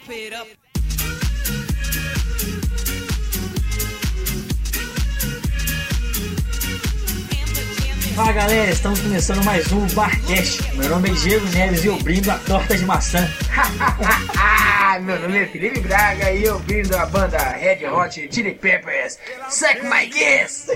Fala galera, estamos começando mais um Barcast. Meu nome é Diego Neves e eu brindo a torta de maçã. Meu nome é Felipe Braga e eu brindo a banda Red Hot Chili Peppers. Suck my kiss!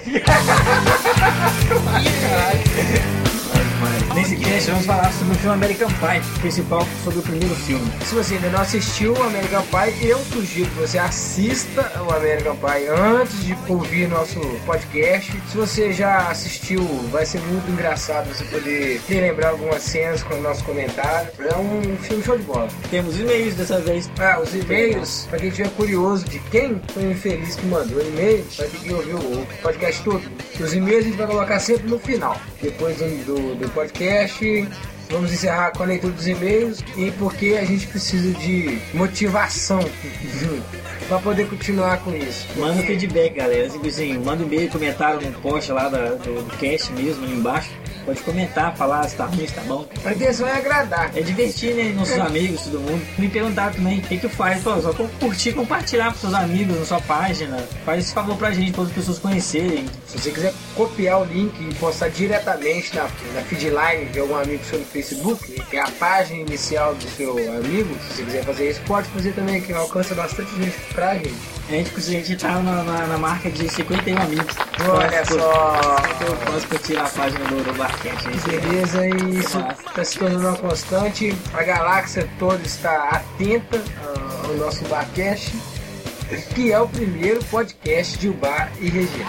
Nesse cast vamos falar sobre o filme American Pie, principal sobre o primeiro filme. Se você ainda não assistiu o American Pie, eu sugiro que você assista o American Pie antes de ouvir nosso podcast. Se você já assistiu, vai ser muito engraçado você poder relembrar algumas cenas com o nosso comentário. É um filme show de bola. Temos e-mails dessa vez. Os e-mails, pra quem estiver curioso de quem foi o infeliz que mandou o e-mail, vai ter que ouvir o podcast todo. Os e-mails a gente vai colocar sempre no final, depois do podcast. Vamos encerrar com a leitura dos e-mails e porque a gente precisa de motivação para poder continuar com isso. Manda feedback, galera. Assim, manda e-mail, comentário no post lá do cast mesmo, ali embaixo. Pode comentar, falar se tá ruim, se tá bom. A intenção é agradar. É divertir, né? Nossos amigos, todo mundo. Me perguntar também o que faz. Pô, só curtir, compartilhar com seus amigos na sua página. Faz esse favor pra gente, para as pessoas conhecerem. Se você quiser copiar o link e postar diretamente na feedline de algum amigo seu no Facebook, que é a página inicial do seu amigo, se você quiser fazer isso, pode fazer também, que alcança bastante gente pra gente. A gente tá na marca de 51 amigos. Olha só! Eu posso curtir a página do Barcast. Beleza, e isso está se tornando uma constante. A galáxia toda está atenta ao nosso Barcast, que é o primeiro podcast de Ubar e região.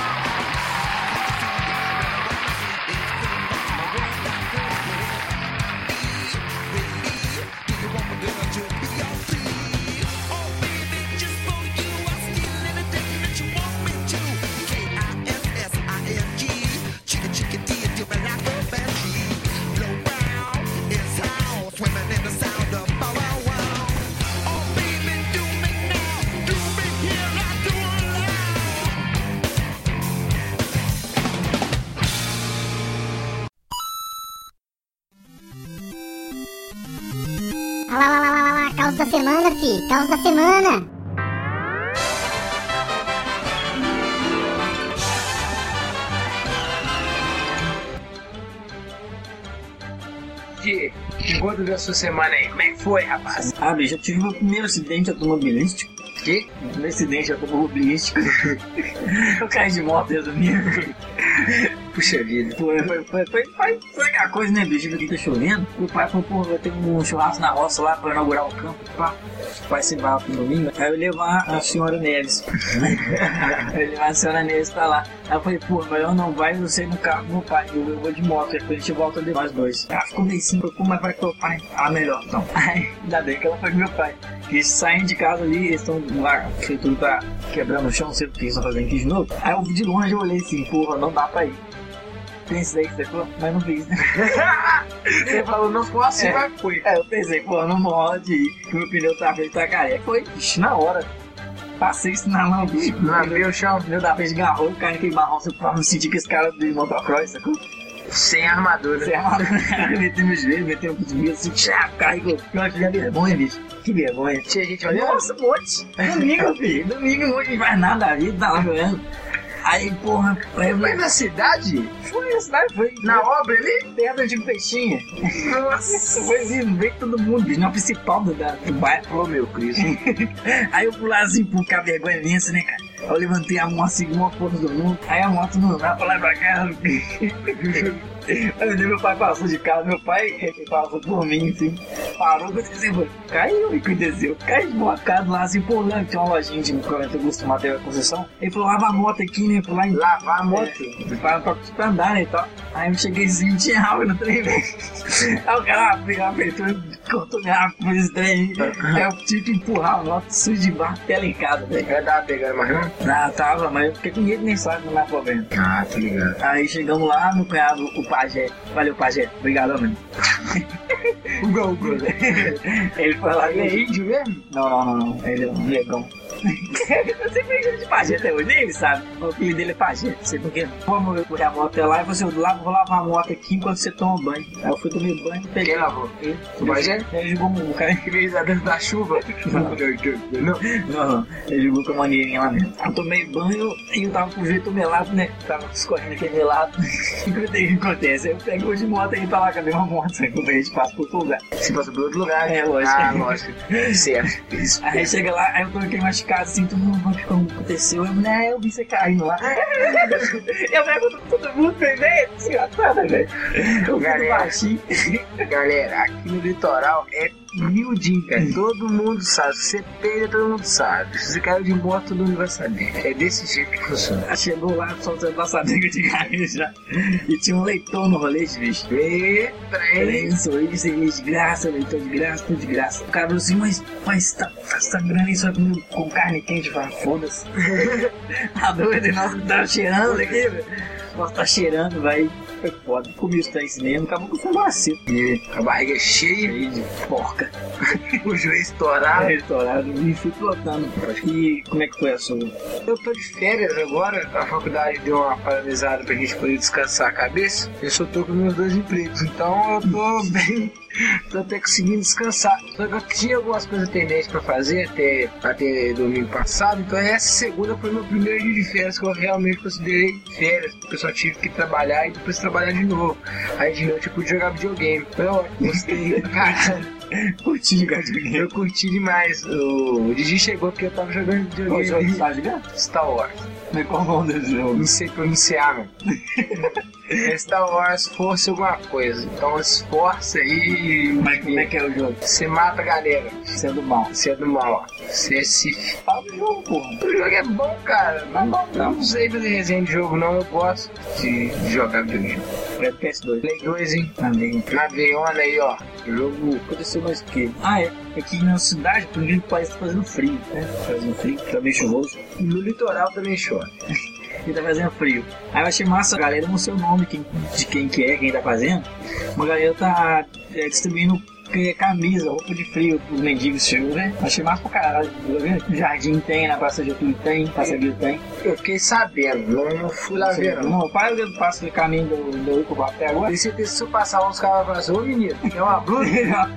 Lá, caos da semana, fi, caos da semana. Enquanto da sua semana aí, como é que foi, rapaz? Bicho, eu tive meu primeiro acidente automobilístico. Que? Meu acidente automobilístico. Eu caí de moto, resumindo. Puxa vida. Foi aquela coisa, né, bicho? Aqui tá chovendo. O pai falou, pô, vai ter um churrasco na roça lá pra inaugurar o campo. Pá. O pai se barra pro domingo. Aí eu levar a senhora Neves. Eu levar a senhora Neves pra lá. Aí eu falei, pô, mas eu não vai, você no carro com meu pai. Eu vou de moto, aí depois a gente volta de nós dois. Ela ficou meio assim, pô, mas vai com meu pai. Melhor, então. Aí, ainda bem que ela foi com meu pai. Eles saem de casa ali, eles estão lá, tudo tá quebrando o chão, não sei o que eles estão fazendo aqui de novo. Aí eu de longe eu olhei assim, porra, não dá pra ir. Pensei que você falou, mas não fiz, né? Você falou, não posso, mas fui. Eu pensei, pô, não pode ir, que o meu pneu tá feito pra careca. Foi, na hora. Passei isso na mão, bicho. Não abriu o chão. O pneu da frente agarrou, caiu naquele barrão, eu senti que esse cara de motocross, sacou? Sem armadura. Sem armadura. Meteu no joelho, meteu no cotovelo, assim, carregou. Eu tive vergonha, bicho. Que vergonha. Tinha gente olhando? Nossa, um monte. Domingo, filho. Domingo, não faz nada da vida, tá lá jogando. Aí, porra, foi na cidade? Foi na cidade, foi. Na obra ali? Perto de Peixinha. Nossa, foi vindo, veio todo mundo, bicho, na principal do bairro. Oh, meu Cristo. Aí eu fui lá assim, por cá, vergonha imensa, né, cara? Eu levantei a mão assim, uma foto do mundo. Aí a moto não dá pra lá e pra cá. Aí meu pai passou de carro, meu pai passou por mim, assim, parou, eu disse, caiu e desceu. Caiu de mocado lá, assim, pô, lá tinha uma lojinha de eu gosto material de construção. Ele falou, lava a moto aqui, né? Falou, lavar a moto? Pra andar, né, e tal. Aí eu cheguei assim, não tinha água no trem, velho. Aí o cara apertou, cortou minha água com esse trem. Aí eu tive que empurrar a moto suja de barro, telencada, velho. Eu tava pegando mais não? Ah, tava, mas eu fiquei com medo, nem sabe, não é problema. Ah, tô ligado. Aí chegamos lá, meu cunhado, o Pajé. Valeu, Pajé. Obrigado, mano. Ugo. Ele foi lá. Ele é índio mesmo? Não. Ele é um negão. Eu sempre brinco de Pajé até hoje, nem ele sabe. O filho dele é Pajé, não sei porquê. Vamos ver a moto lá e você, vou lavar a moto aqui enquanto você toma banho. Aí eu fui tomar banho e peguei. Quem lavou? O Pajé? É? Ele jogou um cara Que veio lá dentro da chuva. Não, ele jogou com a maneirinha lá dentro. Eu tomei banho e eu tava com o jeito melado, né? Tava escorrendo aquele melado. O que acontece? Eu pego de moto aí pra lá, cadê uma moto? Quando a gente passa por outro lugar. Você passa por outro lugar. É, lógico. Ah, lógico. Certo. Aí chega lá, aí eu tô aqui machucado assim, todo mundo vai como aconteceu. Eu, mulher, eu vi você caindo lá. Eu pergunto pra todo mundo, velho, desgraçada, velho. Eu fico baixinho. Galera, aqui no litoral é miudinho, cara. Todo mundo sabe. Se você peida, todo mundo sabe. Se você caiu de moto, todo mundo vai saber. É desse jeito que funciona. Chegou lá, só você passadeira de cair já. E tinha um leitão no rolete, bicho. Eita, hein? Sorriso, cerveja de graça, leitão de graça, tudo de graça. O cara falou assim, mas tá sangrando isso com carne quente? Eu falei, foda-se. Tá doido? Nossa, tá cheirando aqui, velho. Nossa, tá cheirando, vai. Foi foda. Comi os três mesmo, acabou que foi macio. E a barriga cheia de porca. O joelho estourado. Estourado, e fui plotando. E como é que foi a sua? Eu tô de férias agora, a faculdade deu uma paralisada pra gente poder descansar a cabeça. Eu só tô com meus 2 empregos, então eu tô bem. Tô até conseguindo descansar. Só que eu tinha algumas coisas pendentes pra fazer até domingo passado. Então essa segunda foi meu primeiro dia de férias que eu realmente considerei férias. Porque eu só tive que trabalhar e depois trabalhar de novo. Aí de noite eu pude jogar videogame. Eu gostei. Curti jogar videogame. Eu curti demais. O Digi chegou porque eu tava jogando videogame. Qual jogo você tá jogando? Star Wars. Mas qual o nome desse jogo? Não sei pronunciar, mano. É Star Wars Force alguma coisa. Então esforça aí. Mas como é que é o jogo? Você mata a galera. Você é do mal. Você é do mal, ó. Você se... Fala do jogo, porra. O jogo é bom, cara. Não sei fazer resenha de jogo, não. Eu gosto de jogar videogame. É PS2. Play 2, hein? Também. Na veiona aí, ó. O jogo... Aconteceu mais o quê? Ah, é. Aqui na cidade, por exemplo, parece que tá fazendo frio, né? Fazendo frio, tá bem chuvoso. No litoral também chove. E tá fazendo frio. Aí eu achei massa, a galera não sei o nome de quem que é, quem tá fazendo. Uma galera tá distribuindo camisa, roupa de frio pros mendigos chegou, né? Achei massa pra caralho. No Jardim tem, na Praça de Getúlio tem, Praça Guilherme tem. Eu fiquei sabendo, não fui lá ver, não. Não, o pai do passo do caminho do Ico até agora. E se eu passar lá, os caras vão falar assim, ô menino, é uma blusa?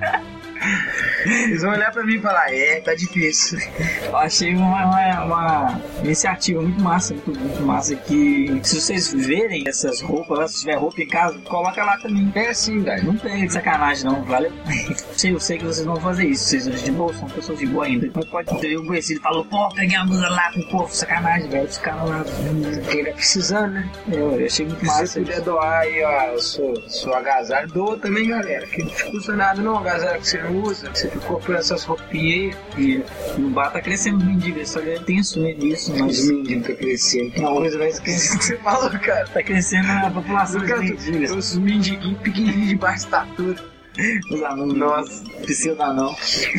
Eles vão olhar pra mim e falar, tá difícil. Eu achei uma iniciativa muito massa que se vocês verem essas roupas lá, se tiver roupa em casa, coloca lá também. É assim, velho. Não tem de sacanagem não, valeu? Eu sei que vocês não vão fazer isso, vocês hoje de boa, são pessoas de boa ainda. Mas pode ter um conhecido falou, pô, peguei a blusa lá com o povo, sacanagem, velho, os caras lá. Quem tá precisando, né? Eu achei muito massa. Se você puder doar aí, ó, seu agasalho, doa também, galera. Que não te custa nada não, agasalho que você não usa. Você ficou por essas roupinhas aí. E o bar tá crescendo os mendigos, só que é tenso nisso, mas... Os mendigos tá crescendo. Uma coisa vai esquecer. Você falou, cara. Tá crescendo a população dos mendigos. Os mendiguinhos pequenininhos de baixa estatura. Os alunos. Nossa. Pseudanão.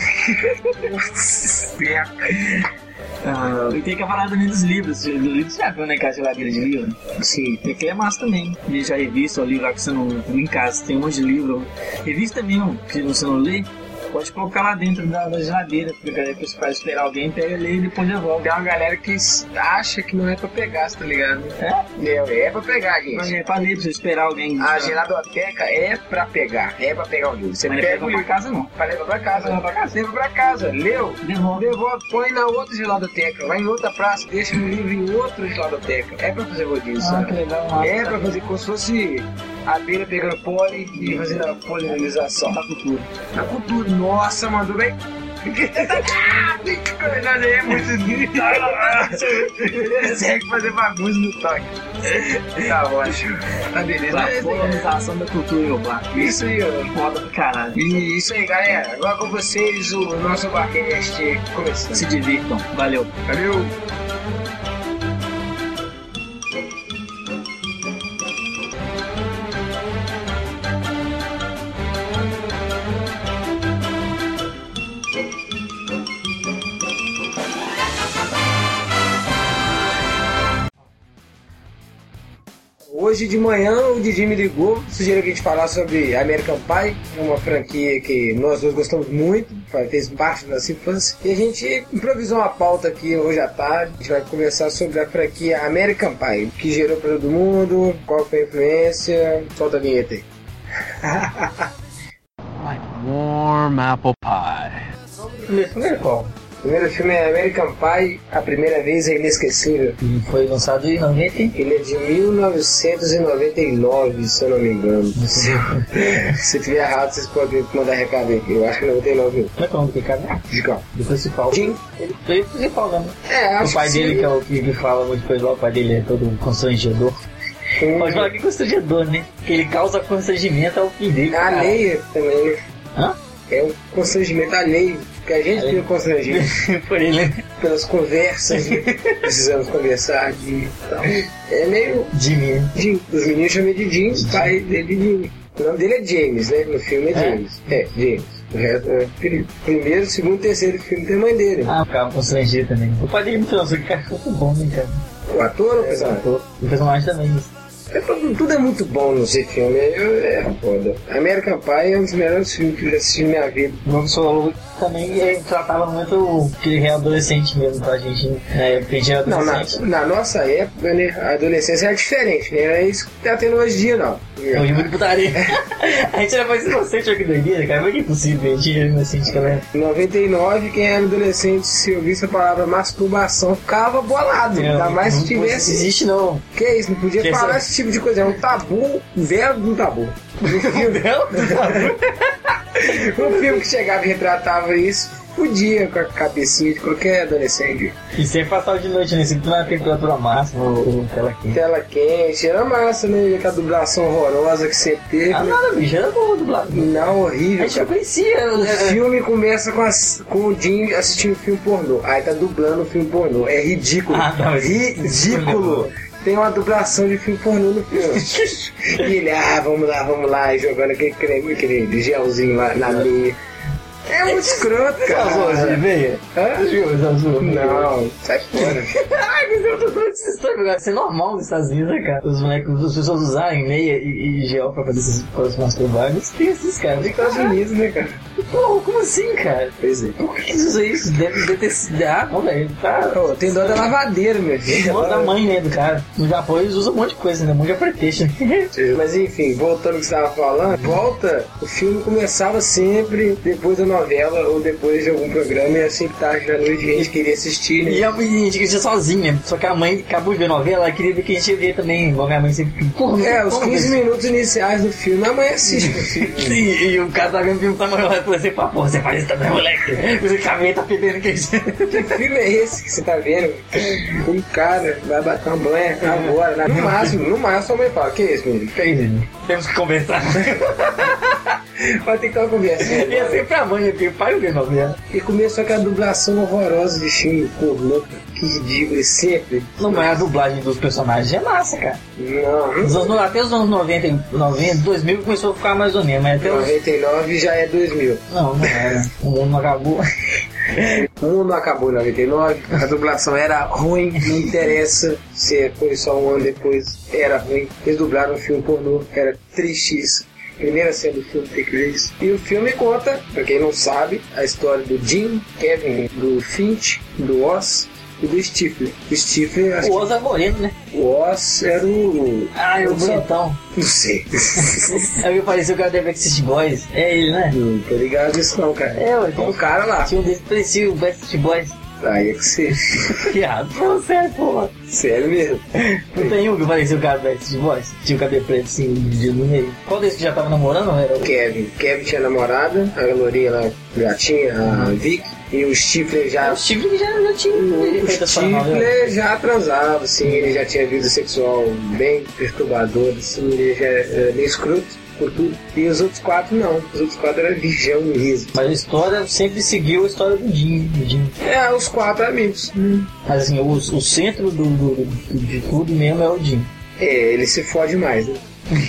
E tem que falar também dos livros. Dos livros você já viu, né? Que é a geladeira de livro? Sim. Tem que é massa também. Deixa a revista ou livro lá que você não viu em casa. Tem um monte de livro. Revista mesmo, que você não lê. Pode colocar lá dentro da geladeira, porque a galera que vai esperar alguém pega ali e depois devolve. Tem uma galera que acha que não é pra pegar, tá ligado? É pra pegar, gente. Mas é pra ler, pra você esperar alguém. A geladoteca é pra pegar o livro. Você mas pega o livro pra casa não. Pra levar pra casa. Leva pra casa. Leu? Devolve. Põe na outra geladoteca. Vai em outra praça, deixa o livro em outra geladoteca. É pra fazer rodízio, sabe? Que legal. É pra fazer como se fosse a abelha pegando pólen e fazendo a polinização. Da cultura. Da cultura. Nossa, mandou bem. Não é muito lindo. Consegue fazer bagunça no toque. Tá ótimo. Tá beleza. A polinização da cultura urbana. Isso aí, ó. Foda pra caralho. E isso aí, galera. Agora com vocês o nosso Barcast começando. Se divirtam. Valeu. Valeu. Hoje de manhã o Didi me ligou, sugeriu que a gente falasse sobre American Pie, uma franquia que nós dois gostamos muito, fez parte da nossa infância. E a gente improvisou uma pauta aqui hoje à tarde, a gente vai conversar sobre a franquia American Pie, o que gerou para todo mundo, qual foi a influência, solta a vinheta aí. warm apple pie. Primeiro qual? O primeiro filme é American Pie, A Primeira Vez é Inesquecível. E foi lançado em 90. Ele é de 1999, se eu não me engano. Se tiver errado, vocês podem mandar recado aí. Eu acho que 99. Como é que é o nome do cara? De qual? Do principal. Jim. Ele foi o principal, né? Acho O pai que dele, sim. que é o que fala muito coisa lá, o pai dele é todo constrangedor. Pode falar que é constrangedor, né? Que ele causa constrangimento ao filho dele. cara. Alheia também, né? Hã? É um constrangimento alheio, que a gente fica constrangido Por ele. pelas conversas, né? Precisamos conversar de tal. É meio Jimmy. Jim. Os meninos chamam de Jim, o pai dele de Jim. O nome dele é James, né? No filme é James. É, James. O resto é primeiro, segundo, terceiro filme tem a mãe dele. Ah, ficava constrangido também. O pai dele me falou, que cara ficou bom, né, cara? O ator ou o personagem? O personagem também. Tudo é muito bom nesse filme, é foda. American Pie é um dos melhores filmes que eu já assisti na minha vida. O Nome Solo também ele tratava muito que ele é adolescente mesmo pra gente, né? Na época a gente era Não, adolescente. na nossa época, né, a adolescência era diferente, né? É isso que tá tendo hoje em dia, não. Hoje é muito putaria. A gente era mais inocente, olha que doideira, cara. Mas que é impossível, a gente era inocente, galera. Em 99, quem era adolescente, se ouvisse a palavra masturbação, ficava bolado. Ainda mais se tivesse. Não existe, não. Que é isso, não podia Que falar essa- esse tipo de coisa. É um tabu, velho do tabu. Um filme que chegava e retratava isso, podia com a cabecinha de qualquer adolescente. E sempre passava de noite, né? Sempre na temperatura máxima, ou tela quente. Tela quente, era massa, né? Com a dublação horrorosa que você teve. Ah, né? nada, bicho, era bom dublado. Não, A horrível. gente não Cara. conhecia. O filme começa com o Jim assistindo filme pornô. Aí tá dublando o filme pornô. É ridículo. Ah, não, Ridículo. Tem uma dublação de filme pornô no filme. E ele, vamos lá, e jogando aquele creme, aquele gelzinho lá na meia. É muito escroto, Azul, cara. veia. Hã? Azul. Não, sai fora. Ai, mas eu tô falando dessa história, cara. Isso é normal nos Estados Unidos, né, cara? Os moleques, as pessoas usarem meia e gel pra fazer esses coisas masturbados. Tem esses caras. Nos Estados Unidos, né, cara? Porra, como assim, cara? Pois é. Por que eles usam isso? Deve ter sido. Ah, não, velho. Tá. Pô, tem dó da lavadeira, meu filho. Irmão da mãe, né, do cara. No Japão eles usam um monte de coisa, né? Um monte de pretexto. Mas enfim, voltando ao que você estava falando, o filme começava sempre depois da novela ou depois de algum programa e assim que tarde da noite a gente queria assistir, né? E a gente queria sozinha, só que a mãe acabou de ver a novela, ela queria ver que a gente ia ver também, igual minha mãe sempre. Porra, É, os 15 minutos iniciais do filme, a mãe assiste o filme. E o cara tá vendo o filme com a mãe, ela falou assim, pô, você faz isso também, moleque. Você cabelo tá perdendo que Que filme é esse que você tá vendo? Um cara vai bater uma banha agora, no máximo a mãe fala, que é isso, menino? Temos que conversar. Vai ter que ter uma conversa. E é sempre a mãe, porque o pai não vê novela. E começou aquela dublação horrorosa de filme pornô, que ridículo, sempre. Não, mas a dublagem dos personagens é massa, cara. Não, Até os anos 90, 2000 começou a ficar mais ou menos, mas até os... 99 já é 2000. Não era. O mundo não acabou. O mundo não acabou em 99, a dublação era ruim, não interessa se foi só um ano depois, era ruim. Eles dublaram um filme pornô, era tristíssimo. Primeira cena do filme tem que ver isso. E o filme conta, pra quem não sabe, a história do Jim, Kevin, do Finch, do Oz e do Stifler. O Stifler, acho O Oz é moreno, né? que o Oz era o... Ah, eu bonitão. Não sei. Aí eu parecia o cara da Backstreet Boys. É ele, né? Não tô ligado nisso não, cara. É, ué, Tem um cara lá. tinha um desse parecia o Backstreet Boys. Aí é que você... Que errado. Pô, sério, porra. Sério mesmo. Não tem um que parecia o cara do Backstreet Boys? Tinha o cabelo preto assim, dividido no meio. Qual desse que já tava namorando, não era? Kevin tinha namorada, a Lourinha lá já tinha, a Vic, e o Stifler já... O Steve que já tinha O feito essa novela. Stifler já transava, assim, ele já tinha vida sexual bem perturbadora, assim, ele já era meio escroto por tudo. E os outros quatro não, os outros quatro eram virgão mesmo. Mas a história sempre seguiu a história do Jim. É, os quatro amigos. Mas assim, o centro de tudo mesmo é o Jim. É, ele se fode mais, né?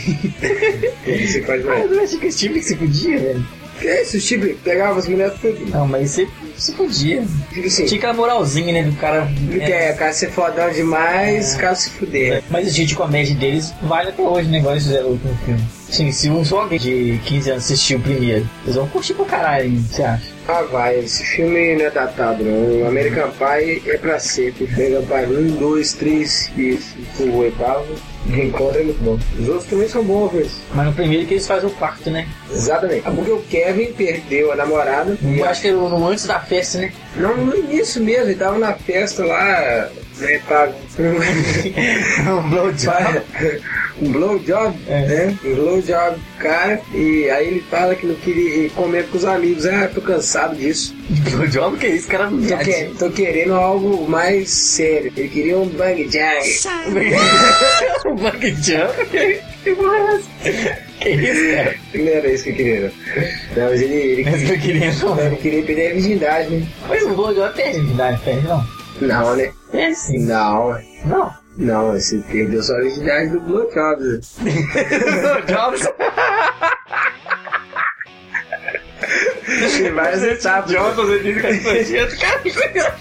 Ele se fode mais. Mas eu achei que o Steve que se podia, velho. Que é isso, o Stifler pegava as mulheres tudo. Não, mas você se podia. Tipo assim, Tinha aquela moralzinha, né, do cara... o cara ser fodão demais, o cara se fuder. Mas o jeito de comédia deles vale até hoje, né, igual eles fizeram o último filme. Sim, se alguém de 15 anos assistir o primeiro, eles vão curtir pra caralho, hein, você acha? Ah, vai, esse filme não é datado, não. O American Pie é pra sempre. American Pie 1, 2, 3 e o oitavo. Reencontro é muito bom. Os outros também são bons, mas... Mas no primeiro que eles fazem o pacto, né? Exatamente. Porque o Kevin perdeu a namorada. Eu acho que era no antes da festa, né? Não, no início mesmo, ele tava na festa lá, né, pago. Um blowjob. Um blowjob, né? Um blowjob do cara, e aí ele fala que não queria comer com os amigos. Ah, tô cansado disso. Blowjob? Que é isso, cara? Tô querendo algo mais sério. Ele queria um bang jang. Um bang jump? Que porra é essa? Que isso, cara? Não era isso que eu queria, não. Não, mas ele Mas eu queria não. ele queria perder a virgindade, né? Mas o blowjob perde virgindade, perde não? Não, né? É sim. Não. Não. Não, você perdeu só a virgindade do blowjob. Blowjobs? Tem várias etapas. você disse que é nojento, cara.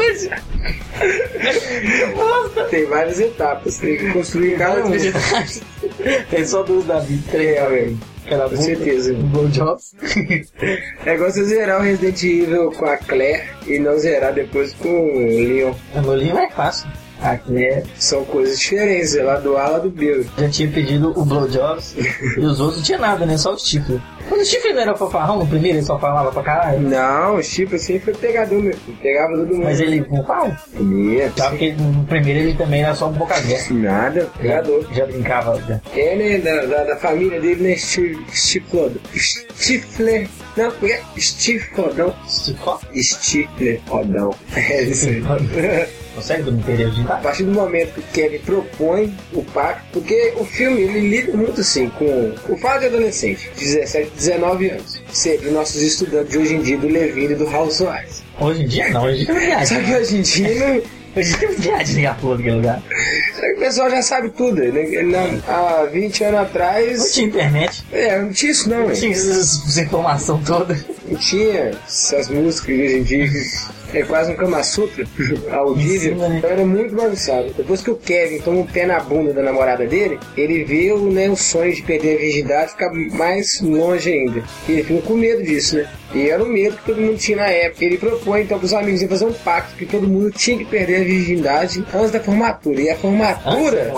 Nossa. Tem várias etapas. Tem que construir cada um. Tem só duas da vida. Três, velho. Com certeza. Blowjobs. É igual você zerar o Resident Evil com a Claire e não zerar depois com o Leon. No Leon é fácil. Aqui é... São coisas diferentes, é lá do A, lá do B. Já tinha pedido o Blowjobs e os outros não tinha nada, né? Só o Stifler. Quando o Stifler não era fanfarrão, no primeiro ele só falava pra caralho. Não, o Chip assim foi pegador, meu filho. Pegava todo mundo. Mas ele não fala? Comia. Sabe que no primeiro ele também era só um boca aberta. Nada, pegador. Já brincava. Já. É, né, da família dele, né, Stifler. Stifler. Não, é Stifler. Stifler, rodão. É isso aí. Consegue não perder o A partir do momento que o Kevin propõe o pacto, porque o filme ele lida muito assim com o fato de adolescente, de 17, 19 anos, sempre nossos estudantes de hoje em dia, do Levine e do Housewives. Hoje em dia não, hoje em dia é viagem. Só que hoje em dia não. Hoje em dia é viagem a porra daquele lugar. O pessoal já sabe tudo, né? Há 20 anos atrás. Não tinha internet. Não tinha isso não, Não tinha essa informação toda. Não tinha essas músicas de hoje em dia. É quase um Kama Sutra audível. Sim, né? Então era muito bagunçado. Depois que o Kevin toma um pé na bunda da namorada dele, ele vê o sonho de perder a virgindade ficar mais longe ainda. E ele fica com medo disso, né? E era o medo que todo mundo tinha na época. Ele propõe então para os amigos fazer um pacto que todo mundo tinha que perder a virgindade antes da formatura. E a formatura...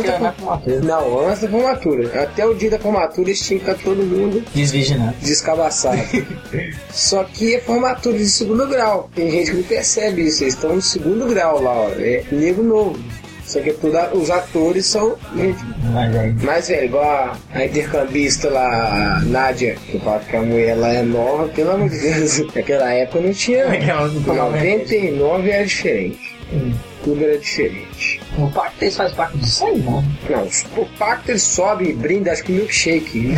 Não, antes da formatura. Até o dia da formatura eles tinham que estar todo mundo desvirginado, descabaçado. Só que é formatura de segundo grau. Tem gente que não percebe isso. Eles estão no segundo grau lá, ó. É nego novo. Só que os atores são gente mais velho, igual a intercambista lá, a Nádia, que fala que a mulher lá é nova, pelo amor de Deus. Naquela época não tinha. 99 era diferente. Tudo era diferente. O pacto eles fazem parte disso aí, não? Não, o pacto ele sobe e brinda, acho que milkshake.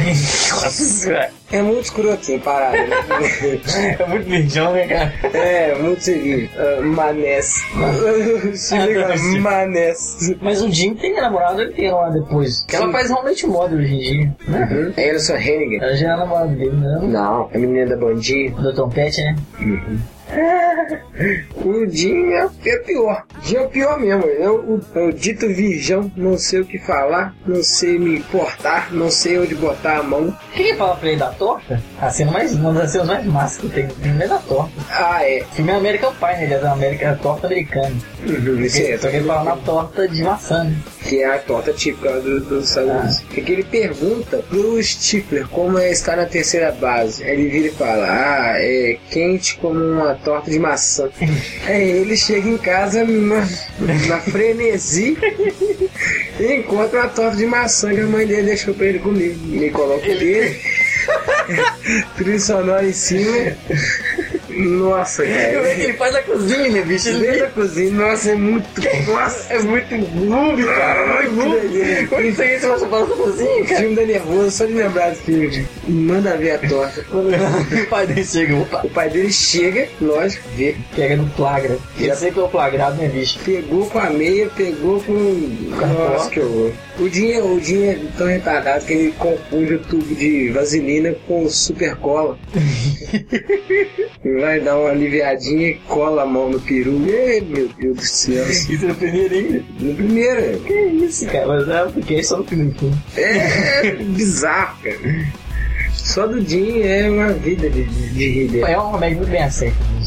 É muito escroto essa parada, né? É muito virgão, né, cara? É, muito seguinte. Manés. Manés. Mas o Jim tem namorada inteira lá depois. Que ela faz realmente moda hoje em dia. Uhum. A Alison Hannigan. Ela já é namorada dele, né? Não, a menina da bandinha. Do Tom Petty, né? Uhum. O Jim é pior. O Jim é o pior mesmo. Eu dito virgão, não sei o que falar, não sei me portar, não sei onde botar a mão. Quem fala pra ele da torta? A cena uma das cenas mais massas que tem. O filme é da torta. Ah, é. O filme é American Pie, né? Ele é da torta americana. Só que ele fala na torta de maçã, né? Que é a torta típica dos Estados Unidos. Que ele pergunta pro Stifler como é estar na terceira base. Aí ele vira e fala, é quente como uma torta de maçã. Aí ele chega em casa na frenesi e encontra uma torta de maçã que a mãe dele deixou pra ele comer. Ele coloca o dele, trilha sonora em cima. Nossa, cara. Ele faz a cozinha, né, bicho? Ele faz a cozinha, nossa, é muito. Nossa, é muito noob, cara. É muito noob. Por isso aí você fala da cozinha, O cara. filme dá nervoso só de lembrar desse filme. Manda ver a torta. O pai dele chega, opa. O pai dele chega, lógico, vê. Pega no flagra. Já sei que é o flagrado, né, bicho? Pegou com a meia, pegou com. Nossa, que horror. O Dinho é tão retardado que ele confunde o tubo de vaselina com super cola. Vai dar uma aliviadinha e cola a mão no peru. Ei, meu Deus do céu. Isso é no primeiro ainda? No primeiro. Que isso, cara? Mas é porque é só no primeiro filme. É bizarro, cara. Só do Dinho é uma vida de rir dele. É uma comédia muito bem aceita nos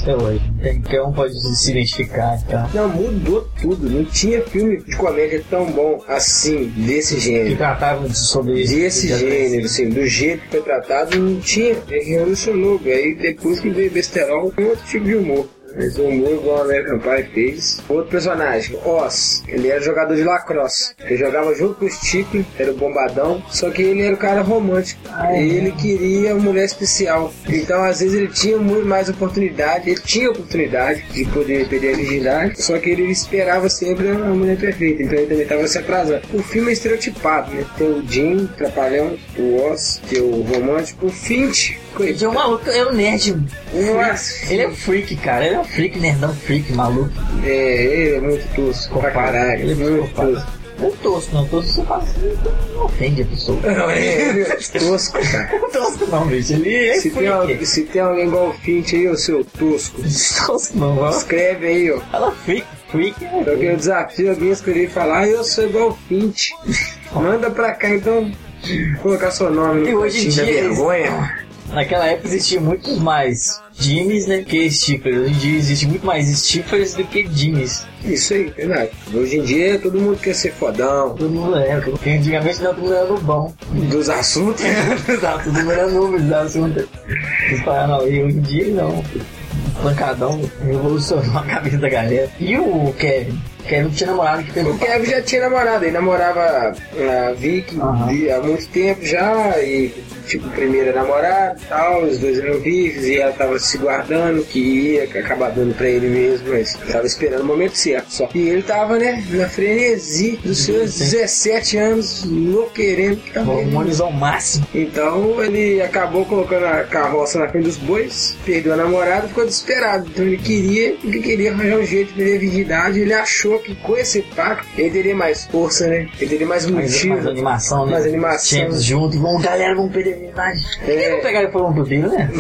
até hoje. Qualquer um pode se identificar, tá? Não, mudou tudo. Não tinha filme de comédia tão bom assim, desse Que gênero. tratavam sobre isso. Desse gênero, assim, do jeito que foi tratado, não tinha. Ele revolucionou. Aí depois que veio Besterol, foi outro tipo de humor. Esse humor igual o American Pie fez. Outro personagem, Oz, ele era jogador de lacrosse. Ele jogava junto com o Stickler, era o bombadão, só que ele era o cara romântico. Ele queria uma mulher especial. Então às vezes ele tinha muito mais oportunidade, ele tinha oportunidade de poder perder a virgindade, só que ele esperava sempre a mulher perfeita. Então ele também estava se atrasando. O filme é estereotipado, né? Tem o Jim, o Trapalhão, o Oz, tem o romântico, o Finch. Ele é um maluco, é um nerd. Nossa. Ele é freak, cara. Ele é um freak, nerdão freak, maluco. Ele é muito tosco pra caralho. Ele é Muito muito tosco. Não é tosco, não. Tosco você faz assim, não ofende a pessoa. Não, ele é tosco, cara. Não é tosco não, bicho. Ele é freak. Se tem alguém igual o Finch aí, ô seu tosco, Tosco não, ó. escreve aí, ó. Fala freak, freak. Eu quero desafio alguém a escrever e falar, eu sou igual o Finch. Manda pra cá, então, colocar seu nome E no hoje em cantinho da dia vergonha. Naquela época existia muito mais Jimmys, né, que Stickers. Hoje em dia existe muito mais Stickers do que Jimmys. Isso aí, verdade. Hoje em dia todo mundo quer ser fodão Todo mundo era, porque antigamente não, todo mundo era no bom. dos assuntos. Exato, todo mundo era noob dos assuntos. Eles falaram, e hoje em dia não. Pancadão revolucionou a cabeça da galera. E o Kevin? Kevin tinha namorado que pegou. O Kevin já tinha namorado, ele namorava a Vicky há muito tempo já, e tipo, primeira namorada e tal, os dois eram vivos e ela tava se guardando, que ia acabar dando pra ele mesmo, mas tava esperando o momento certo só. E ele tava, né, na frenesi dos seus 17 anos, louco querendo também. Hormônios ao máximo. Então ele acabou colocando a carroça na frente dos bois, perdeu a namorada e ficou desesperado. Então ele queria arranjar um jeito de perder a virgindade. Ele achou que com esse pacto ele teria mais força, né? Ele teria mais motivo. Mais animação, né? Mais animação. Tínhamos juntos, vamos, galera, vamos perder a virgindade. Por que não pegaram e foram pro filho, né?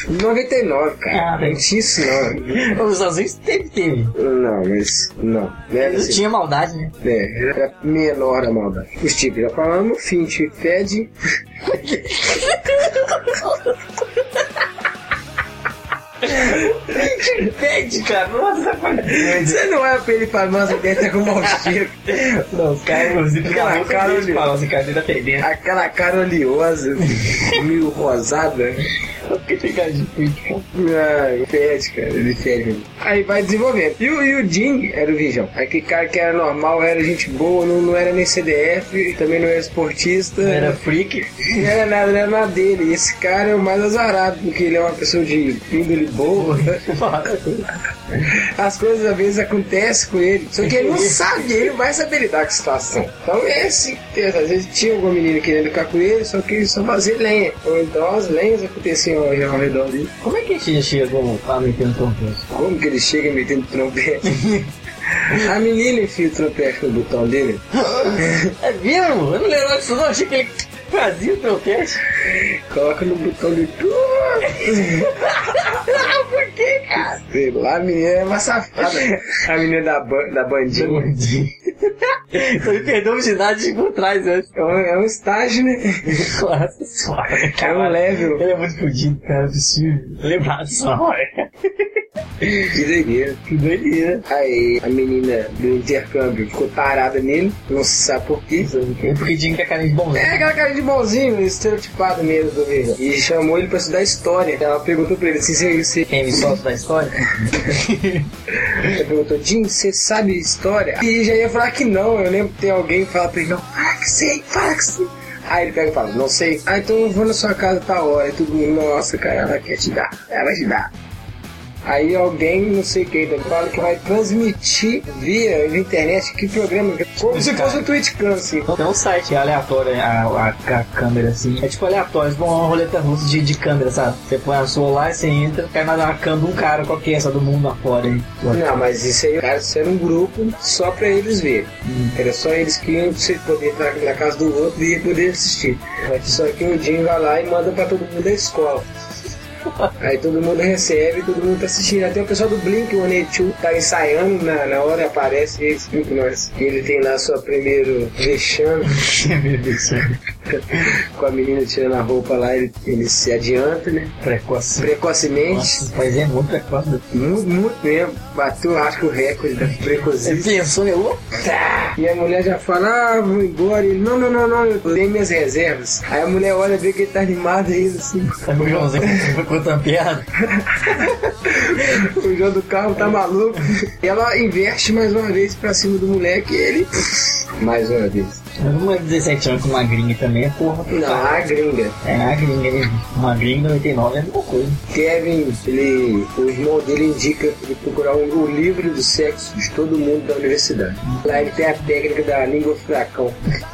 99, cara. Ah, não tinha isso, não. Os Estados Unidos teve. Não, mas não. Não tinha maldade, né? Era menor a maldade. Os tipos já falamos, Finch fede. Pede, cara. Nossa, Você não é pra ele falar, nossa, deve estar com mau cheiro. não, os caras Aquela cara nossa, cara, ele tá perdendo. Aquela cara oleosa, meio rosada. Por que tem cara de freak? Ah, fede, cara, ele fede mesmo. Aí vai desenvolvendo. E o Jim era o Vigião. Aquele cara que era normal, era gente boa, não era nem CDF, também não era esportista. Não era freak. Não era nada dele. E esse cara é o mais azarado, porque ele é uma pessoa de índole boa. As coisas às vezes acontecem com ele, só que ele não sabe, ele vai saber lidar com a situação. Então é assim, às vezes tinha alguma menina querendo ficar com ele, só que ele só fazia lenha. Ou então as lenhas aconteciam ao redor dele. Como é que ele chega lá metendo trompete? Como que ele chega metendo trompete? A menina enfia o trompete no botão dele. É mesmo? Eu não lembro disso não, achei que ele fazia o trompete. Coloca no botão dele. Por que, cara? Sei lá, a menina é uma safada. A menina da bandinha. Então ele perdeu a virgindade por trás antes. É um estágio, né? Nossa senhora, É um level. Ele é muito fodido, cara, absurdo. Lembrar só, Que doideira. Que doideira. Aí a menina do intercâmbio ficou tarada nele, não se sabe por quê. Porque tinha que a carinha de bonzinho. É aquela cara de bonzinho, estereotipado mesmo do Vigião. E chamou ele pra estudar história. Ela perguntou pra ele assim, você Quem me solta da história? Ele perguntou, Jim, você sabe história? E já ia falar que não. Eu lembro que tem alguém que fala pra ele, não, fala que sei, fala que sei. Aí ele pega e fala, não sei. Ah, então eu vou na sua casa tal hora. E todo mundo, nossa, cara, ela quer te dar. Ela vai te dar. Aí alguém, não sei quem, fala que vai transmitir via internet que programa, como se fosse um Twitchcam, assim. Tem um site aleatório, a câmera assim. É tipo aleatório, tipo uma roleta russa de câmera, sabe? Você põe a sua lá e você entra, cai na câmera de um cara qualquer, só do mundo lá fora aí. Não, mas isso aí, cara, isso era um grupo só pra eles verem. Era só eles que iam poder entrar na casa do outro e ia poder assistir. Só que o Jim vai lá e manda pra todo mundo da escola. Aí todo mundo recebe, todo mundo tá assistindo. Até o pessoal do Blink-182 tá ensaiando, na hora aparece eles, nós. Ele tem lá sua primeiro vexame. Com a menina tirando a roupa lá, ele se adianta, né? Precocemente. Nossa, mas é muito precoce. Muito mesmo. Bateu, acho que o recorde da Você precocice. pensou, né? Tá. E a mulher já fala, vou embora. E ele, não, eu dei minhas reservas. Aí a mulher olha, vê que ele tá animado ainda, assim. O Joãozinho foi contando piada. O João do carro tá maluco. E ela inverte mais uma vez pra cima do moleque e ele... Mais uma vez. Uma 17 anos com uma gringa também é porra. Não, a gringa. É, a gringa, né? Uma gringa 99 é a mesma coisa. Kevin, o irmão dele indica ele procurar o livro do sexo de todo mundo da universidade. Lá ele tem a técnica da língua furacão.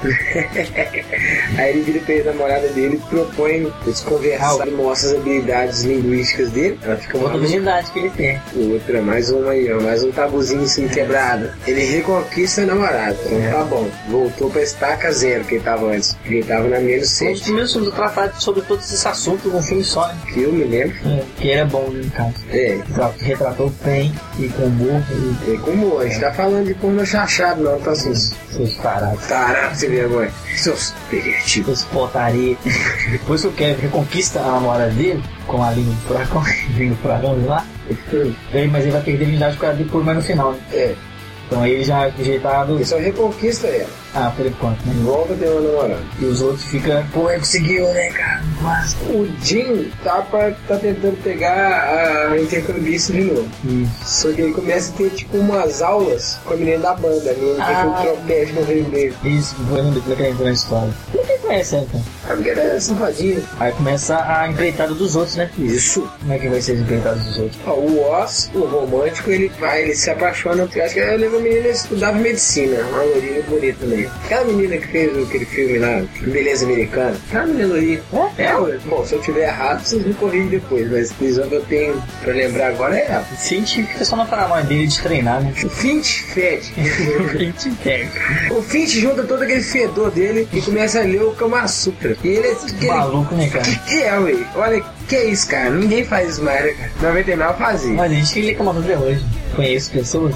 Aí ele vira pra ex-namorada dele e propõe eles conversar, mostra as habilidades linguísticas dele. Ela fica Outra habilidade que ele tem. Outra, mais uma aí, ó, mais um tabuzinho assim quebrado. Ele reconquista a namorada. Então tá bom, voltou pra estaca zero que ele tava antes. Ele tava na menos Os 7. primeiros filmes trataram sobre todos esses assuntos num filme só, né? Que eu me lembro. Que era bom, né, no caso. É. Retratou bem e com humor E como a gente tá falando de porno chachado, não, tá assim. seus parados. Tarado, você vergonha. Seus pervertidos. Seus portaria. Depois que o Kevin reconquista a namorada dele, com a língua do furacão, língua do furacão lá, mas ele vai perder a dignidade por causa depois, mas no final, né? É. Então aí ele já é rejeitado. Ele só reconquista ela. Ah, por enquanto, né? Volta a ter uma namorada. E os outros ficam, pô, ele conseguiu, né, cara? Mas... O Jim tá tentando pegar a intercambista de novo. Só que ele começa a ter tipo umas aulas com a menina da banda. A menina que foi um trompete no Rio dele. Isso, vou lembrar como é que entrou na história. Por que conhece ela, então? A menina era safadinha. Aí começa a empreitada dos outros, né? Isso. Como é que vai ser a empreitada dos outros? Ó, o Oz, o romântico, ele se apaixona. Acho que a menina estudava medicina. Uma lourinha bonita também. Aquela menina que fez aquele filme lá, Beleza Americana. Aquela menina ali. Bom, se eu tiver errado, vocês me corrigem depois. Mas a visão que eu tenho pra lembrar agora é ela. Científica só na paranoia dele de treinar, né? O Finch fede. Científica. O Finch junta todo aquele fedor dele e começa a ler o Kama Sutra. E ele é... Maluco, né, cara? Que é, ué? Olha, que é isso, cara? Ninguém faz isso mais, né, cara? 99 fazia. Mas a gente que lê Kama Sutra hoje. Conheço pessoas.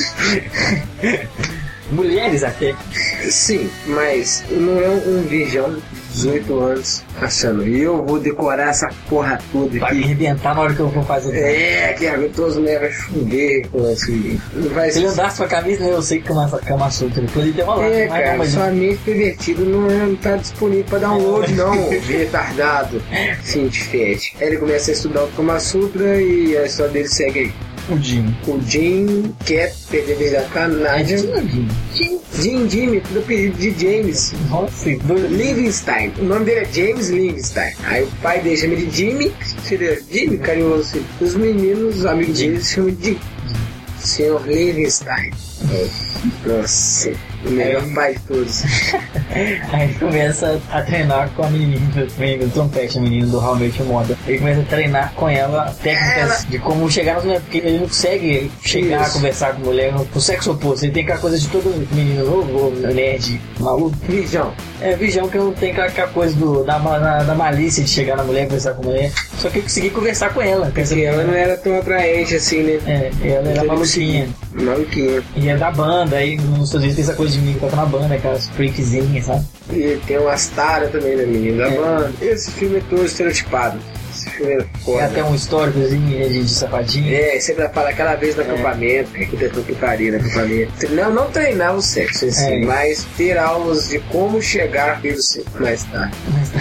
Mulheres até. Sim, mas não é um virgão de 18 anos achando, e eu vou decorar essa porra toda Vai me aqui. arrebentar na hora que eu vou fazer. Que aguentoso né? Vai chover com assim. Não vai Se ele andasse com a camisa, eu sei que Kama Sutra. Depois ele demorar. cara, mas sua mente pervertida não tá disponível pra download, não, retardado. Sim, te fede. Aí ele começa a estudar o Kama Sutra e a história dele segue aí. o Jim. O Jim quer perder a verdade com a Nadia. Jimmy, do apelido de James. Nossa, Livingston. O nome dele é James Livingston. Aí o pai dele chama de Jimmy, seria Jimmy carinhoso. Os meninos, os amigos dele, chamam de Senhor Livingston. Nossa, o melhor pai de todos. Aí ele começa a treinar com a menina do trompete, a menina do How I Met Your Mother. Ele começa a treinar com ela técnicas de como chegar nas mulheres, porque ele não consegue chegar a conversar com mulher o sexo oposto. Ele tem aquela coisa de todo menino novo, nerd, maluco. Virgão. É, Virgão que não tem aquela coisa da malícia de chegar na mulher e conversar com a mulher. Só que eu consegui conversar com ela. Porque ela não era tão atraente assim, né? Ela era maluquinha. Maluquinha. E é da banda, aí nos Estados Unidos tem essa coisa de menino que toca na banda, aquelas freakzinhas, sabe? E tem umas taras também, né, menino da banda. Esse filme é todo estereotipado. Esse filme é foda. Tem até um históricozinho de safadinho. Sempre fala aquela vez no acampamento, que tentou putaria no acampamento. Não treinar o sexo, assim, mas ter aulas de como chegar pelo sexo mais tarde.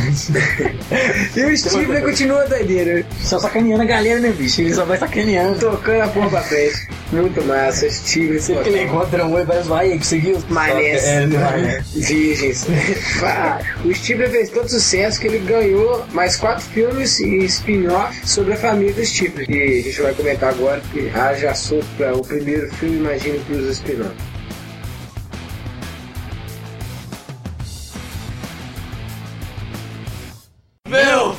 E o Steve continua doideira. Só sacaneando a galera, né, bicho? Ele só vai sacaneando. Tocando a porra pra frente. Muito massa, Steve. Sempre que ele encontra um, ele parece, vai, conseguiu. Manes. Virgens. O Steve fez tanto sucesso que ele ganhou mais 4 filmes e spin-off sobre a família do Steve. E a gente vai comentar agora que haja assunto para o primeiro filme, imagine para os spin-off. Meu!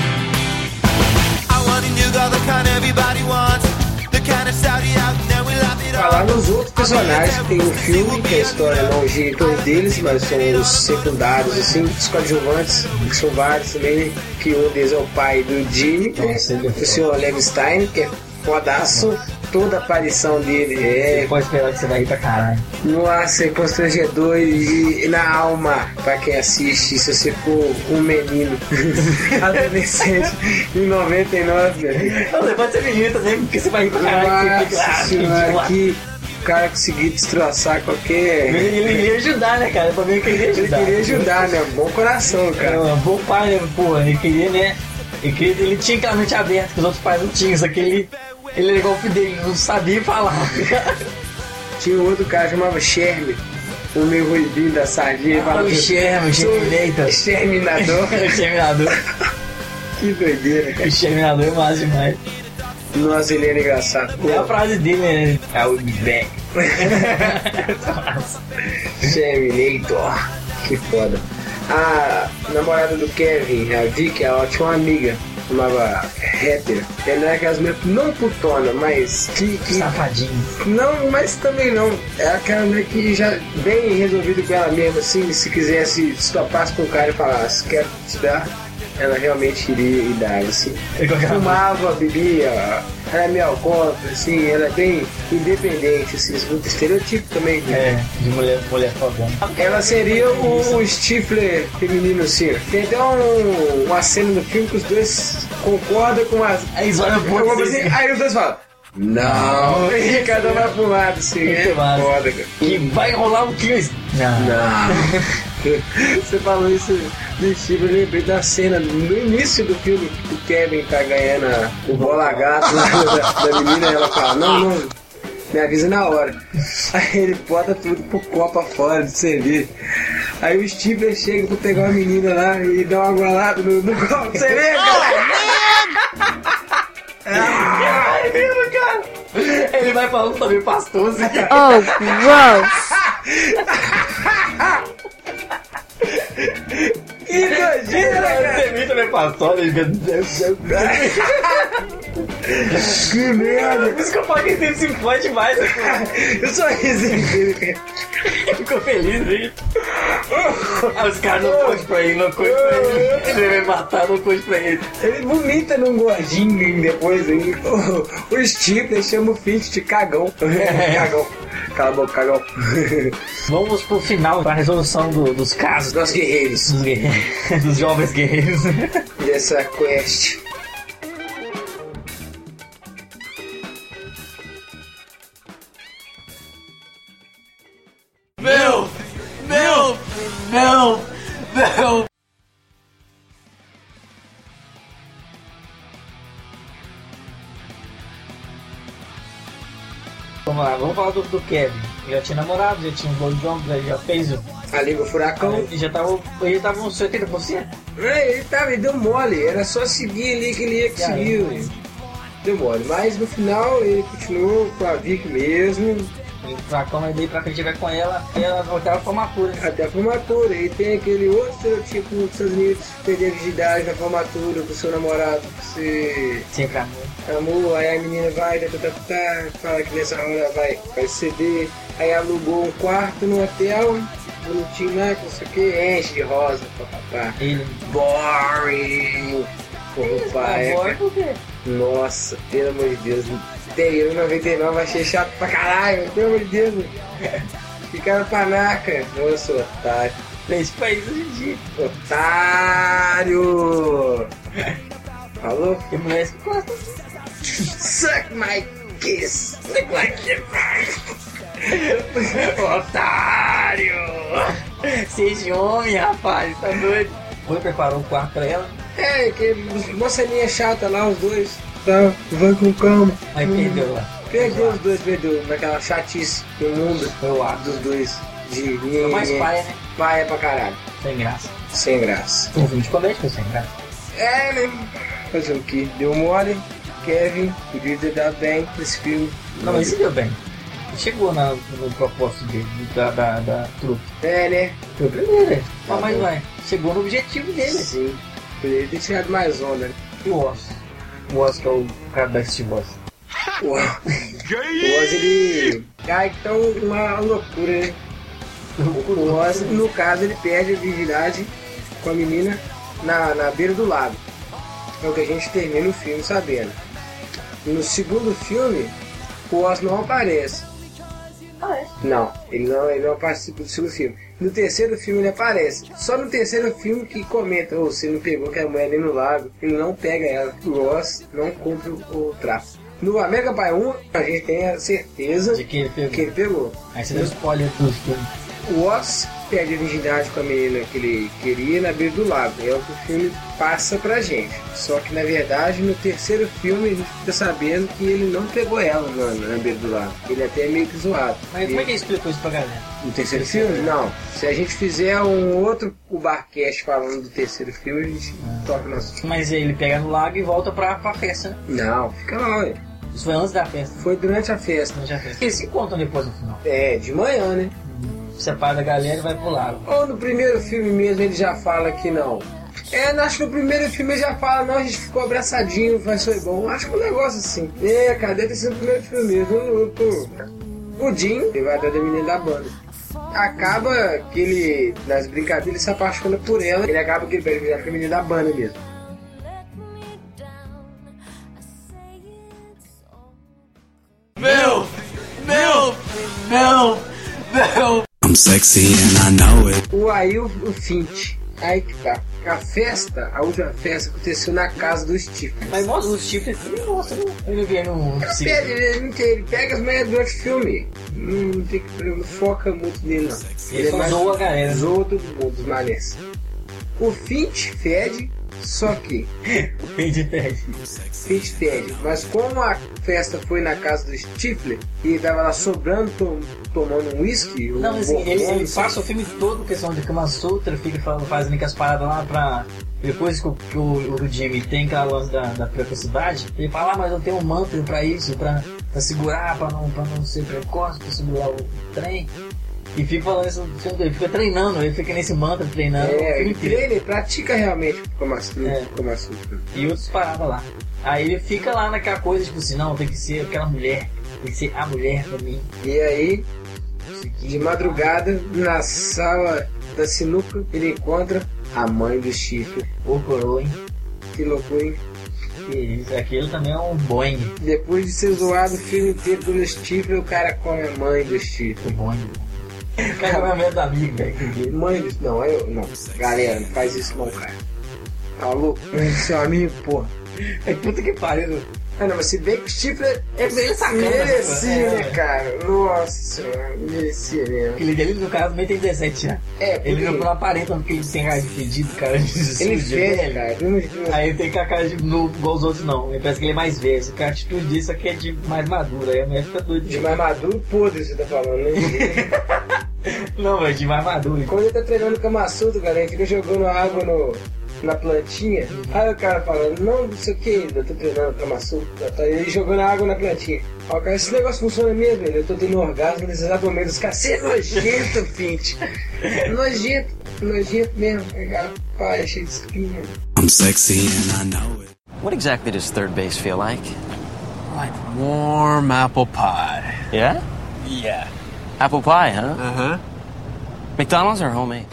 I want a new girl, the kind everybody wants, the kind of Saudi out there we like. Falar nos outros personagens que tem um filme, que a história não gira em torno deles, mas são os secundários, assim, os coadjuvantes, que são vários também, que um deles é o pai do Jimmy, o Sr. Levi Stein, que é fodaço. Toda a aparição dele é. Pode esperar que você vai ir pra caralho. Nossa, é constrangedor e na alma pra quem assiste. Se você for um menino adolescente em 99, velho. Não, você pode ser menino também, porque você vai ir pra caralho. Nossa senhora, que o cara conseguir destroçar qualquer. Ele queria ajudar, né, cara? Pra mim ele queria ajudar. Ele queria ajudar, né? Bom coração, cara. É, bom pai, né, porra? Ele queria, né? Ele tinha aquela mente aberta que os outros pais não tinham, só que ele era igual o filho dele, não sabia falar. Tinha um outro cara chamava Sherman, o meu ruibinho da sardinha. O Sherminator. Exterminador. Exterminador. Que doideira, cara. O Exterminador é massa demais. Nossa, ele era engraçado. É a frase dele, né? É o back. Terminator. Que foda. A namorada do Kevin, a Vicky, ela tinha uma amiga, chamava Heather. Ela era aquelas mulheres não putona, mas que Safadinho. não, mas também não. É aquela mulher que já bem resolvido com ela mesma, assim, se quisesse se topasse com o cara e falasse, quero te dar, ela realmente iria e dava, assim. Fumava, bebia, era meio alcoólatra, assim, ela é bem independente, assim, muito estereotipo também. Né? De mulher fodona. Ela seria o Stifler feminino, assim. Tem até uma cena no filme que os dois concordam com as. Aí eles olham pro outro assim, aí os dois falam, não, e cada um vai pro lado, assim. É foda, cara. Que vai rolar um kill. Não. Você falou isso do Steve, eu lembrei da cena no início do filme que o Kevin tá ganhando o bola gato da menina e ela fala, não, me avisa na hora. Aí ele bota tudo pro copo fora de cerveja. Aí o Steve chega pra pegar uma menina lá e dá uma golada no copo de cerveja. É mesmo, cara. Ele vai falando também pastoso. Oh, gross. Que nojento, cara. Você viu também pastoso? Que merda. Por isso que eu falei que ele se impõe demais. Eu só risei dele, cara. Ficou feliz, hein? Aí os caras não contam pra ele, não contam pra ele. Ele vai matar, não contam pra ele. Ele vomita num gordinho depois aí. O Steve chama o Finch de cagão. Cagão. Cala a boca, cagão. Vamos pro final, pra resolução dos casos. Dos guerreiros. Dos jovens guerreiros. Dessa quest. Meu! Vamos lá, vamos falar do Kevin. Já tinha namorado, já tinha um gol de ombro, já fez o... A Liga Furacão. Ele já tava uns 70%. Ele deu mole, era só seguir ali que ele ia conseguir. Deu mole, mas no final ele continuou com a Vicky mesmo. E o Furacão vai daí pra frente, vai com ela e ela voltava pra formatura. Até a formatura, e tem aquele outro estereotipo nos Estados Unidos, perder a virgindade na formatura com o seu namorado, você Sempre amor. aí a menina vai, fala que nessa hora vai ceder, aí alugou um quarto no hotel, bonitinho lá, não sei o que, enche de rosa, papapá. Ele... Boring! Porra, pai. Boring por quê? Nossa, pelo amor de Deus. Eu em 99 achei chato pra caralho, pelo amor de Deus. Ficaram panaca. Nossa, otário. Três países hoje em dia. Otário! Falou? Tem mulheres que gostam. Suck my kiss! Suck my kiss! Otário! Seja homem, rapaz, tá doido? Foi, preparou o quarto pra ela. É, que mocelinha chata lá, os dois. Tá, vai com calma. Aí perdeu lá. Perdeu os dois, perdeu. Naquela chatice do mundo. Foi o ar. Dos dois. De Foi mais paia, né? Paia pra caralho. Sem graça. Sem graça. Um filme de comédia foi sem graça. É, né? Fazer o que? Deu mole. Kevin podia ter dado bem nesse filme. Não, mas ele deu bem. Ele chegou no propósito dele, da trupe. É, né? Foi o primeiro, tá, mas vai. Chegou no objetivo dele. Sim. Poderia ter tirado mais onda, né? E o Oz? O Oz que é o cara da Steve Boss. Uau. O Oz, ele cai então uma loucura, né? O Oz, no caso, ele perde a virgindade com a menina na beira do lago. É o que a gente termina o filme sabendo. No segundo filme, o Oz não aparece. Não, ele não participa do segundo filme. No terceiro filme ele aparece. Só no terceiro filme que comenta: você não pegou que a mulher ali no lago. Ele não pega ela. O Oz não cumpre o trato. No American Pie 1, a gente tem a certeza de que ele pegou. Aí você deu spoiler dos filmes. O Oz perde a virgindade com a menina que ele queria na beira do lago. É o que o filme passa pra gente. Só que na verdade no terceiro filme a gente fica sabendo que ele não pegou ela na beira do lago. Ele até é meio que zoado. Mas como é que ele explicou isso pra galera? No terceiro filme? Não. Se a gente fizer um outro Barcast falando do terceiro filme, a gente toca nosso. Mas ele pega no lago e volta pra festa, né? Não, fica lá, ué. Isso foi antes da festa? Foi durante a festa. Eles se encontram depois no final. É, de manhã, né? Separa a galera e vai pro lago. Ou no primeiro filme mesmo ele já fala que não. Acho que no primeiro filme ele já fala, não, a gente ficou abraçadinho, mas foi bom. Acho que um negócio assim. Cara, deve ter sido no primeiro filme mesmo. O Jim, ele vai atrás da menina da banda. Acaba que ele, nas brincadeiras, ele se apaixona por ela. Ele acaba que ele vai virar com a menina da banda mesmo. Meu! I'm sexy and I know it. Aí o Finch. Aí que tá. A festa, a última festa aconteceu na casa do Steve. Mas mostra o Steve, ele mostra, ele vê no ele pega as mulheres durante o filme. Não foca muito nele, não. Ele só zoa a galera. Zoa todo mundo, os manés. O Finch fede, só que... Finch fede. Mas como a festa foi na casa do Stifler e ele tava lá sobrando, tomando um whisky... Não, mas assim, ele passa o filme todo questão de Kama Sutra, fica fazendo que as paradas lá pra... Depois que o Jimmy tem aquela lance da precocidade, ele fala, mas eu tenho um mantra pra isso, pra segurar, pra não ser precoce, pra segurar o trem. E fica falando isso, ele fica treinando, ele fica nesse mantra treinando. Ele treina, ele pratica realmente o Kama Sutra. E outros paravam lá. Aí ele fica lá naquela coisa, tipo assim, não, tem que ser aquela mulher, tem que ser a mulher pra mim. E aí, de madrugada, na sala da sinuca, ele encontra a mãe do Chifre. Ô coroa, hein? Que loucura, hein? Aquele também é um Boeing. Depois de ser zoado o filme inteiro pelo Chifre, o cara come a mãe do Chifre. O Boeing. O cara come a mãe do amigo, velho. Mãe do... Não. Galera, não faz isso não, cara. Tá louco? Seu amigo, porra. É puta que pariu. Não, mas se bem que o Stifler é bem sacana. Merecia, né, cara? Nossa senhora, merecia mesmo. Aquele dele, no caso, também tem 17 já. Ele não aparenta porque ele tem cara de pedido, cara de sujo. Ele fez, cara. Aí ele tem com a cara de novo igual os outros, não. Ele parece que ele é mais velho. A atitude disso aqui é de mais maduro. Aí a mulher fica doida. De mais maduro, podre, você tá falando, né? Não, velho, de mais maduro. Quando ele tá treinando Kama Sutra, cara, ele fica jogando água na plantinha. Aí o cara falando, não sei o que, eu tô treinando Kama Sutra. Tá ele jogando água na plantinha. Ó, cara, esse negócio funciona mesmo, velho. Eu tô tendo orgasmo nesses exato momento. Os caras, você é nojento, Finch. Nojento mesmo. Cara, pai, cheio de espinha. I'm sexy and I know it. What exactly does third base feel like? Like warm apple pie. Yeah? Yeah. Apple pie, huh? Uh-huh. McDonald's or homemade?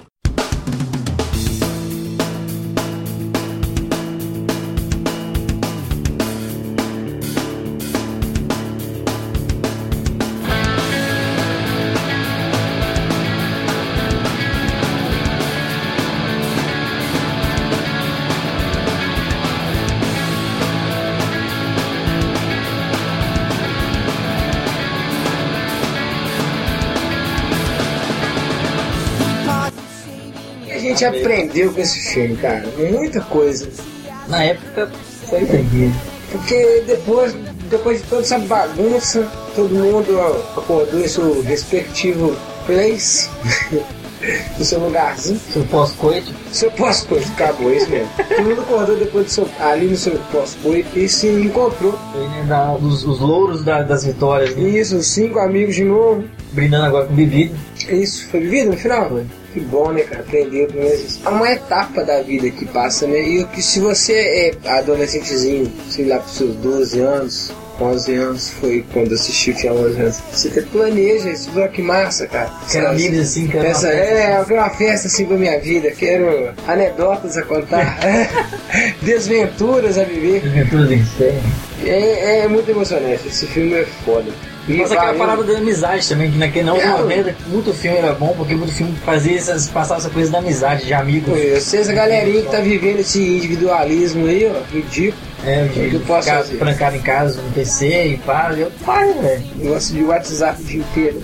A gente aprendeu com esse filme, cara. Muita coisa. Na época foi terrível. Porque depois de toda essa bagunça, todo mundo acordou em seu respectivo place, no seu lugarzinho. Seu pós-coito. Seu pós-coito, acabou, isso mesmo. Todo mundo acordou depois ali no seu pós-coito e se encontrou. Foi, né, os louros das vitórias. Né? Isso, os 5 amigos de novo. Brindando agora com bebida. Isso, foi bebida no final? Foi. Que bom, né, cara? Aprender mesmo. É uma etapa da vida que passa, né? E que se você é adolescentezinho, sei lá, pros seus 12 anos, 11 anos foi quando assisti, tinha 11 anos. Você planeja isso, olha que massa, cara. Quero amigos assim, quero eu quero uma festa assim pra minha vida, quero anedotas a contar, desventuras a viver. Desventuras em série. É muito emocionante, esse filme é foda. Mas aquela parada da amizade também, que naquele não muito filme era bom, porque muito filme passava essa coisa da amizade, de amigos. Essa galerinha que tá vivendo esse individualismo aí, ó, ridículo. Que eu posso ficar trancado em casa no PC e pá, eu paro, velho. Gosto de WhatsApp o dia inteiro,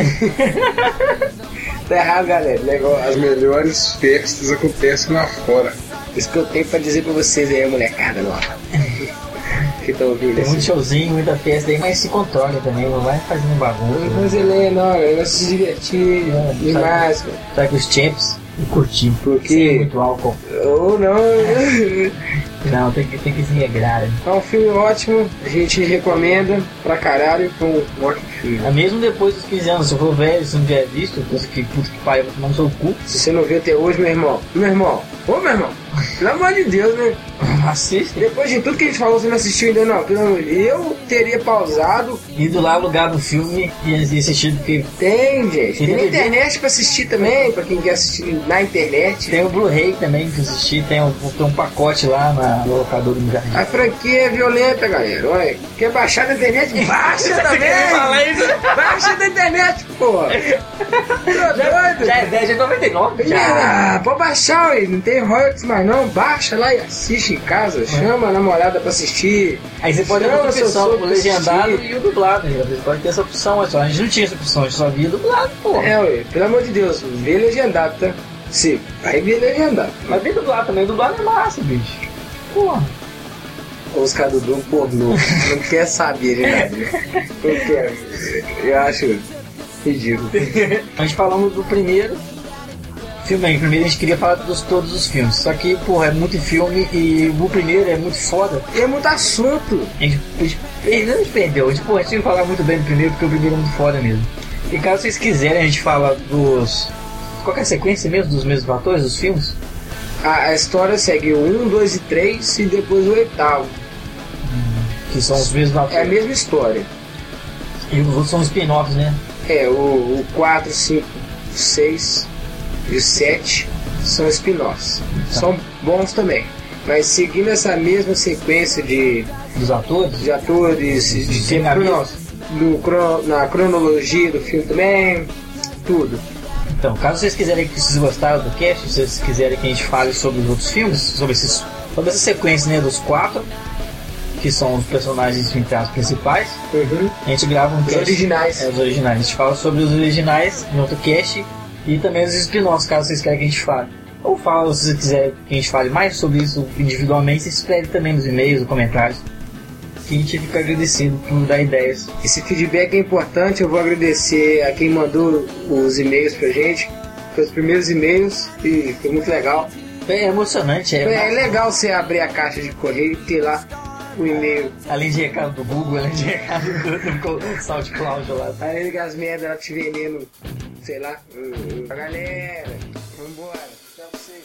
Tá errado, galera. As melhores festas acontecem lá fora. Isso que eu tenho pra dizer pra vocês aí, molecada nova. Que tá ouvindo. Tem muito showzinho, muita festa aí, mas se controla também, não vai fazendo bagulho. Mas ele vai se divertir demais, cara. Sai com os champs e curtir. Porque sem muito álcool. Ou não. Não, tem que se regrar. É um filme ótimo, a gente recomenda pra caralho, foi um ótimo filme. Mesmo depois dos 15 anos, se eu for velho, se não tiver visto, puta que pariu, vou tomar no seu cu. Se você não viu até hoje, meu irmão, pelo amor de Deus, né? Assista. Depois de tudo que a gente falou, você não assistiu ainda não? Eu teria pausado, ido lá alugado o filme e assistido, porque tem, gente. Tem na internet pra assistir também, pra quem quer assistir na internet. Tem o Blu-ray também pra assistir, tem um pacote lá no locador do Jardim. A franquia é violenta, galera. Olha, quer baixar na internet? Baixa também! Baixa na internet, porra! Já é 10 de 99? Já! Pode baixar, ué. Não tem royalties mais não. Baixa lá e assiste em casa. Chama a namorada pra assistir. Aí você pode ter a opção, o legendado e o dublado. Você pode ter essa opção, mas a gente não tinha essa opção, a gente só via dublado, porra. Ué, pelo amor de Deus, vê legendado, tá? Sim, vai ver legendado. Mas vê dublado também, dublado é massa, bicho. Porra. Os caras do pornô não quer saber de nada. Não quer. Eu acho ridículo. A gente falamos do primeiro filme aí. Primeiro a gente queria falar de todos os filmes. Só que, porra, é muito filme e o primeiro é muito foda. E é muito assunto. A gente perdeu. A gente tem que falar muito bem do primeiro, porque o primeiro é muito foda mesmo. E caso vocês quiserem, a gente fala dos... Qual que é a sequência mesmo dos mesmos atores dos filmes? A história segue o 1, 2 e 3 e depois o 8º. Que são os mesmos atores. É a mesma história. E os outros são spin-offs, né? O 4, 5, 6 e o 7 são spin-offs. Tá. São bons também. Mas seguindo essa mesma sequência dos atores? De atores, de na cronologia do filme também, tudo. Então, caso vocês quiserem, que vocês gostaram do cast, se vocês quiserem que a gente fale sobre os outros filmes, sobre essa sequência, né, dos 4, que são os personagens principais, a gente grava um cast. Os originais. Os originais. A gente fala sobre os originais no outro cast e também os spin-offs, caso vocês querem que a gente fale. Ou fala, se vocês quiserem que a gente fale mais sobre isso individualmente, vocês escrevem também nos e-mails, nos comentários. Que a gente fica agradecido por dar ideias. Esse feedback é importante, eu vou agradecer a quem mandou os e-mails pra gente. Foi os primeiros e-mails e foi muito legal. É emocionante, é legal você abrir a caixa de correio e ter lá o e-mail. Além de recado do Google, além de recado do SoundCloud lá. Além das merdas, ela te veneno, sei lá. Galera, vambora, tchau pra vocês.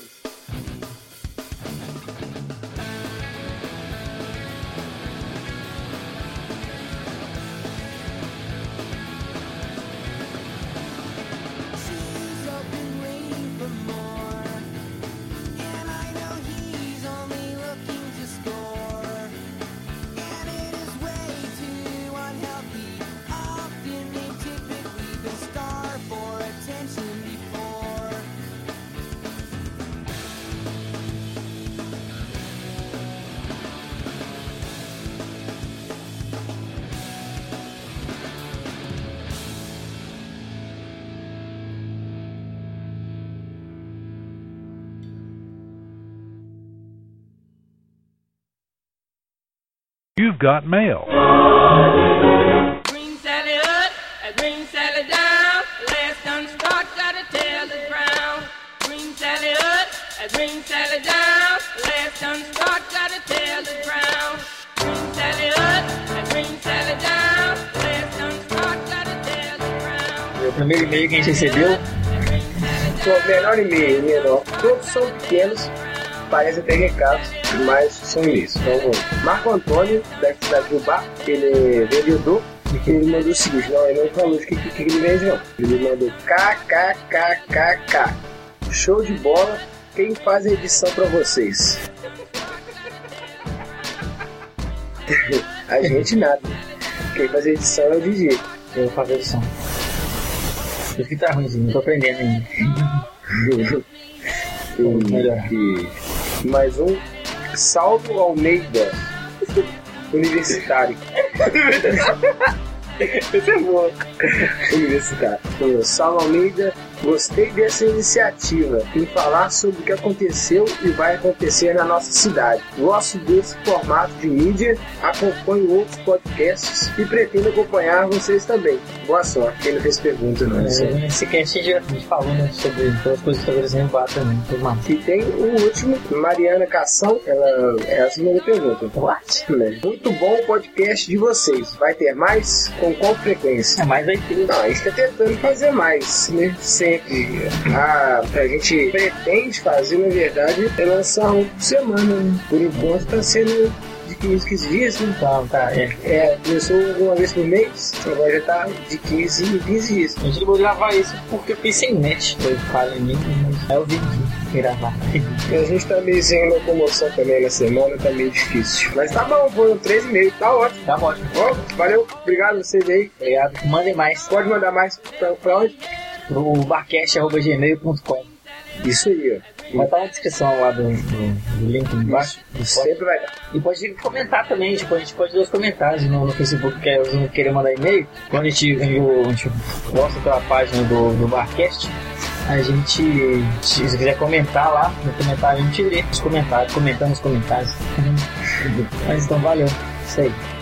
You've got mail. Green Sally up, green Sally down. Last done start, gotta tell the ground. Green Sally up, green Sally down. Last done start, gotta tell the ground. Green Sally up, green Sally down. Last done start, gotta tell the ground. O primeiro e-mail que a gente recebeu. O melhor e-mail, menor. Todos são pequenos, parecem ter recados. mas são isso. Então, Marco Antônio, da cidade do Bar, ele é vendedor, e ele mandou o seguinte, não, ele não falou de que ele vende não. Ele mandou KKKKK. Show de bola, quem faz a edição pra vocês? A gente nada. Quem faz a edição é o DJ. Eu faço a edição. Por isso que tá ruimzinho, não tô aprendendo ainda. E mais um, Salvo Almeida, universitário. Esse é bom. Universitário. Salvo Almeida, gostei dessa iniciativa em falar sobre o que aconteceu e vai acontecer na nossa cidade. Gosto desse formato de mídia, acompanho outros podcasts e pretendo acompanhar vocês também. Boa sorte. Quem não fez pergunta, não. Nesse cast a gente falou, né, sobre todas as coisas que estão acontecendo lá também. E tem o último, Mariana Cação, ela é a segunda pergunta. What? Muito bom o podcast de vocês. Vai ter mais? Com qual frequência? Mais vai ter. Não, a gente tá tentando fazer mais, né? Sempre. A gente pretende fazer, na verdade, é lançar um por semana, né? Por enquanto tá sendo de 15 dias, né? Começou uma vez por mês, agora já tá de 15 em 15 dias. A gente vou gravar isso porque eu fiquei sem net. Foi falha em mim, mas eu vim aqui gravar. E a gente tá meio sem locomoção também na semana, tá meio difícil. Mas tá bom, foram 3,5, tá ótimo. Tá ótimo. Ó, valeu, obrigado a vocês aí. Obrigado. Mandem mais. Pode mandar mais pra onde? Pro barcast@gmail.com. Isso aí, ó. Vai estar na descrição lá do link embaixo. Sempre vai dar. E pode comentar também, tipo, a gente pode dar os comentários no Facebook, que eles não querem mandar e-mail. Quando a gente posta pela página do Barcast, a gente, se você quiser comentar lá no comentário, a gente lê os comentários, comentando os comentários. Mas então valeu, isso aí.